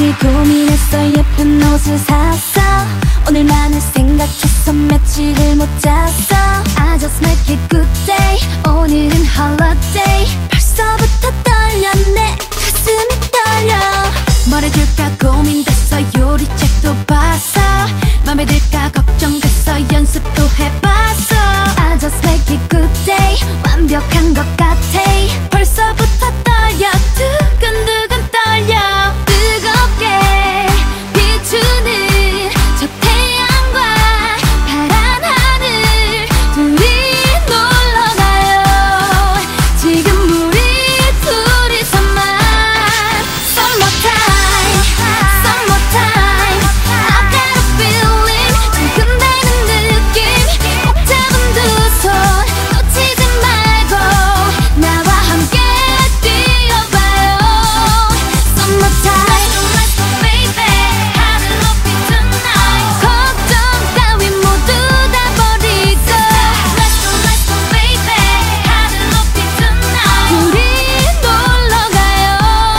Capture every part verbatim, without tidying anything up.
종일 고민했어. 예쁜 옷을 샀어. 오늘만을 생각해서 며칠을 못 잤어. I just make it good day. 오늘은 holiday. 벌써부터 떨려. 내 가슴이 떨려. 뭘 해줄까 고민됐어. 요리책도 봤어. 맘에 들까 걱정됐어. 연습도 해봤어. I just make it good day. 완벽한 것 같아. 벌써부터 떨려. 두근두근 떨려. 뜨겁게 비추는 저 태양과 파란 하늘 둘이 놀러가요. 지금 우리 둘이서만. Summertime, summertime. I got a feeling. 두근대는 느낌. 꼭 잡은 두 손 놓치지 말고 나와 함께 뛰어봐요. Summertime, let's go baby. 하늘 높이 tonight. 걱정 따윈 모두 다 버리고 Let's go, let's go baby. 하늘 높이 tonight. 우리 놀러가요.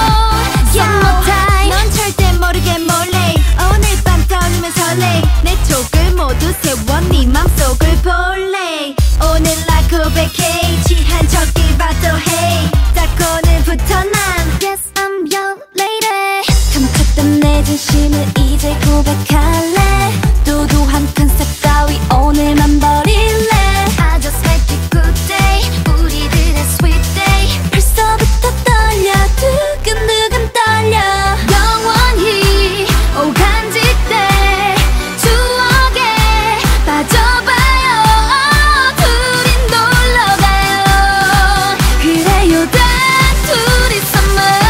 Summertime. 넌 절대 모르게 몰래 오늘 밤 떠오르면 설레. 내 촉을 모두 세워 네 맘속을 볼래. 오늘 날 고백해. 취한 척이 봐도 해. 딱 오늘부터 난 Yes I'm your lady. 감췄던 내 진심을 이제 고백할래. 도도한 컨셉 따위 오늘만 버릴래. I just make it good day. 우리들의 sweet day. 벌써부터 떨려. 두근두근 떨려. 영원히 오간직대 추억에 빠져봐요. 둘이 놀러가요. 그래요 단 둘이서만.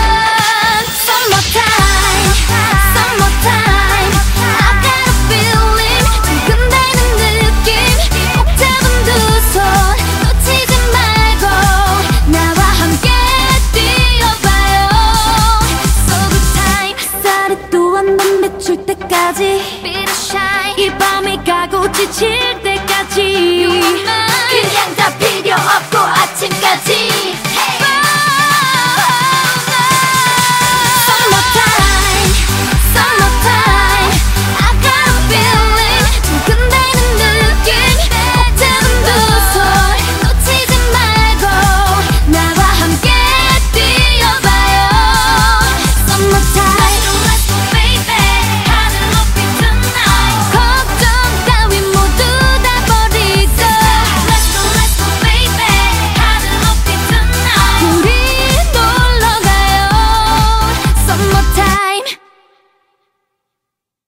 Summertime, summertime. I got a feeling. 두근대는 느낌. 꼭 잡은 두 손 놓치지 말고 나와 함께 뛰어봐요. So good time. 햇살이 또 한 번 비출 때까지 Be the shine. 이 밤이 가고 지칠 때까지 그냥 다 필요 없고 아침까지